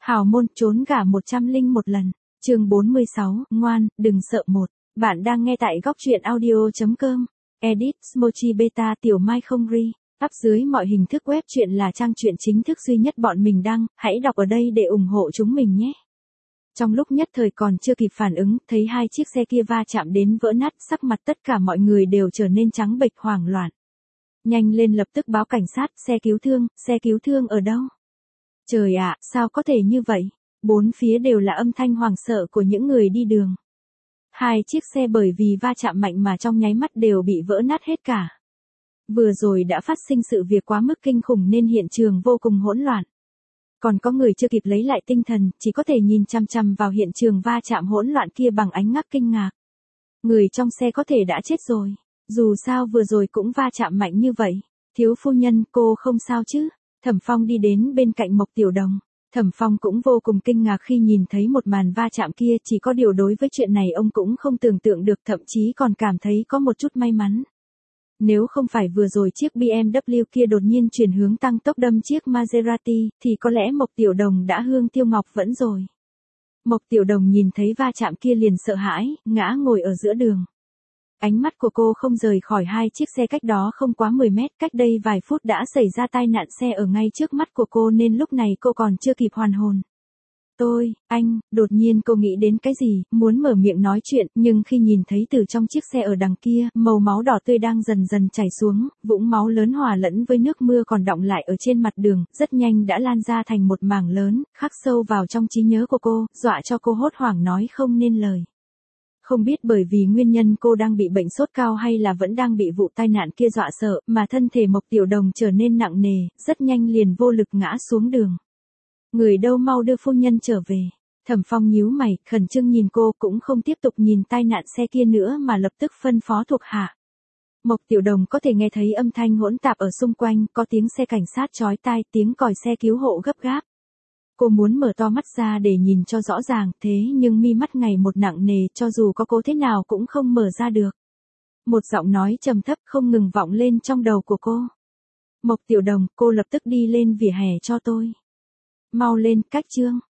Hào môn trốn gả 101 lần. Chương 46, ngoan, đừng sợ một. Bạn đang nghe tại góc truyện audio.com. Edit, Smochi Beta Tiểu Mai không ri. Up dưới mọi hình thức web truyện là trang truyện chính thức duy nhất bọn mình đăng, hãy đọc ở đây để ủng hộ chúng mình nhé. Trong lúc nhất thời còn chưa kịp phản ứng, thấy hai chiếc xe kia va chạm đến vỡ nát, sắc mặt tất cả mọi người đều trở nên trắng bệch hoảng loạn. Nhanh lên lập tức báo cảnh sát, xe cứu thương ở đâu? Trời ạ, sao có thể như vậy? Bốn phía đều là âm thanh hoảng sợ của những người đi đường. Hai chiếc xe bởi vì va chạm mạnh mà trong nháy mắt đều bị vỡ nát hết cả. Vừa rồi đã phát sinh sự việc quá mức kinh khủng nên hiện trường vô cùng hỗn loạn. Còn có người chưa kịp lấy lại tinh thần, chỉ có thể nhìn chằm chằm vào hiện trường va chạm hỗn loạn kia bằng ánh mắt kinh ngạc. Người trong xe có thể đã chết rồi. Dù sao vừa rồi cũng va chạm mạnh như vậy. Thiếu phu nhân, cô không sao chứ? Thẩm Phong đi đến bên cạnh Mộc Tiểu Đồng. Thẩm Phong cũng vô cùng kinh ngạc khi nhìn thấy một màn va chạm kia, chỉ có điều đối với chuyện này ông cũng không tưởng tượng được, thậm chí còn cảm thấy có một chút may mắn. Nếu không phải vừa rồi chiếc BMW kia đột nhiên chuyển hướng tăng tốc đâm chiếc Maserati, thì có lẽ Mộc Tiểu Đồng đã hương tiêu ngọc vẫn rồi. Mộc Tiểu Đồng nhìn thấy va chạm kia liền sợ hãi, ngã ngồi ở giữa đường. Ánh mắt của cô không rời khỏi hai chiếc xe cách đó không quá 10 mét, cách đây vài phút đã xảy ra tai nạn xe ở ngay trước mắt của cô nên lúc này cô còn chưa kịp hoàn hồn. Đột nhiên cô nghĩ đến cái gì, muốn mở miệng nói chuyện, nhưng khi nhìn thấy từ trong chiếc xe ở đằng kia, màu máu đỏ tươi đang dần dần chảy xuống, vũng máu lớn hòa lẫn với nước mưa còn đọng lại ở trên mặt đường, rất nhanh đã lan ra thành một mảng lớn, khắc sâu vào trong trí nhớ của cô, dọa cho cô hốt hoảng nói không nên lời. Không biết bởi vì nguyên nhân cô đang bị bệnh sốt cao hay là vẫn đang bị vụ tai nạn kia dọa sợ, mà thân thể Mộc Tiểu Đồng trở nên nặng nề, rất nhanh liền vô lực ngã xuống đường. Người đâu, mau đưa phu nhân trở về. Thẩm Phong nhíu mày, khẩn trương nhìn cô, cũng không tiếp tục nhìn tai nạn xe kia nữa mà lập tức phân phó thuộc hạ. Mộc Tiểu Đồng có thể nghe thấy âm thanh hỗn tạp ở xung quanh, có tiếng xe cảnh sát chói tai, tiếng còi xe cứu hộ gấp gáp. Cô muốn mở to mắt ra để nhìn cho rõ ràng, thế nhưng mi mắt ngày một nặng nề, cho dù có cố thế nào cũng không mở ra được. Một giọng nói trầm thấp không ngừng vọng lên trong đầu của cô. Mộc Tiểu Đồng, cô lập tức đi lên vỉa hè cho tôi. Mau lên, cách chương.